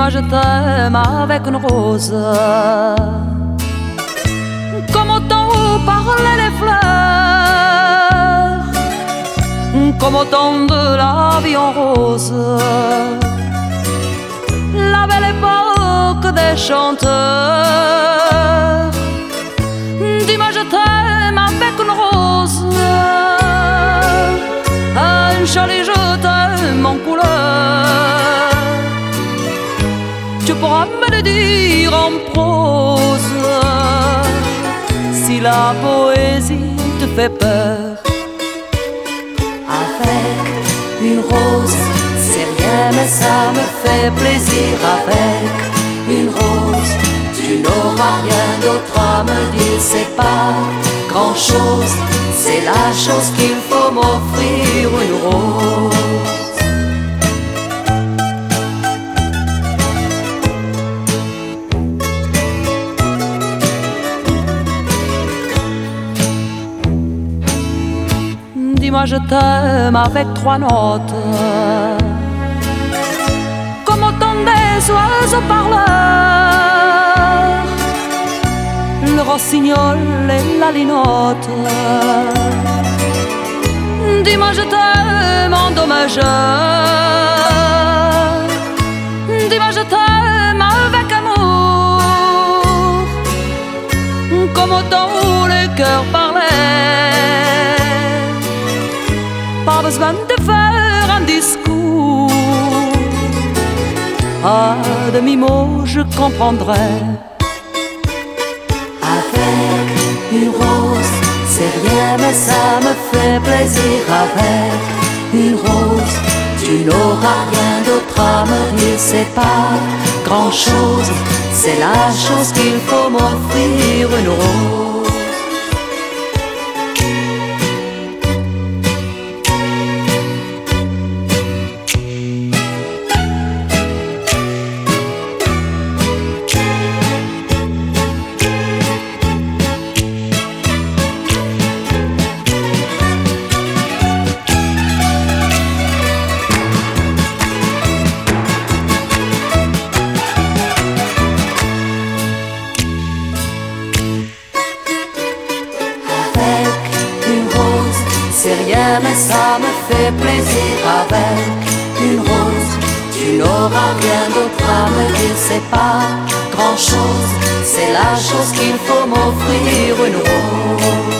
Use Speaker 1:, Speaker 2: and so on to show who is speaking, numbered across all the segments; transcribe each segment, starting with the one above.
Speaker 1: Dis-moi je t'aime avec une rose, comme au temps où parlaient les fleurs, comme au temps de la vie en rose, la belle époque des chanteurs. Dis-moi je t'aime avec une rose, un joli je t'aime en couleur. Tu pourras me le dire en prose, si la poésie te fait peur.
Speaker 2: Avec une rose, c'est rien mais ça me fait plaisir. Avec une rose, tu n'auras rien d'autre à me dire. C'est pas grand chose, c'est la chose qu'il faut m'offrir, une rose.
Speaker 1: Dis-moi je t'aime avec trois notes, comme au temps des oiseaux parleurs, le rossignol et la linotte. Dis-moi je t'aime en do majeur, dis-moi je t'aime avec amour, comme au temps où les cœurs parlaient. Pas besoin de faire un discours, à demi-mot je comprendrai.
Speaker 2: Avec une rose, c'est rien mais ça me fait plaisir. Avec une rose, tu n'auras rien d'autre à me dire. C'est pas grand chose, c'est la chose qu'il faut m'offrir, une rose. C'est rien mais ça me fait plaisir. Avec une rose, tu n'auras rien d'autre à me dire. C'est pas grand chose, c'est la chose qu'il faut m'offrir, une rose.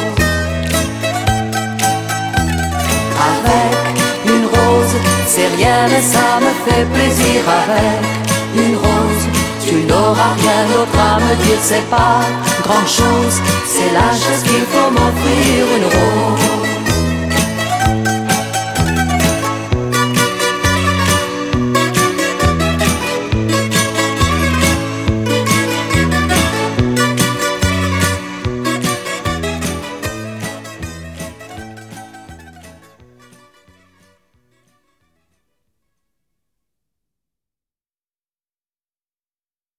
Speaker 2: Avec une rose, c'est rien mais ça me fait plaisir. Avec une rose, tu n'auras rien d'autre à me dire. C'est pas grand chose, c'est la chose qu'il faut m'offrir, une rose.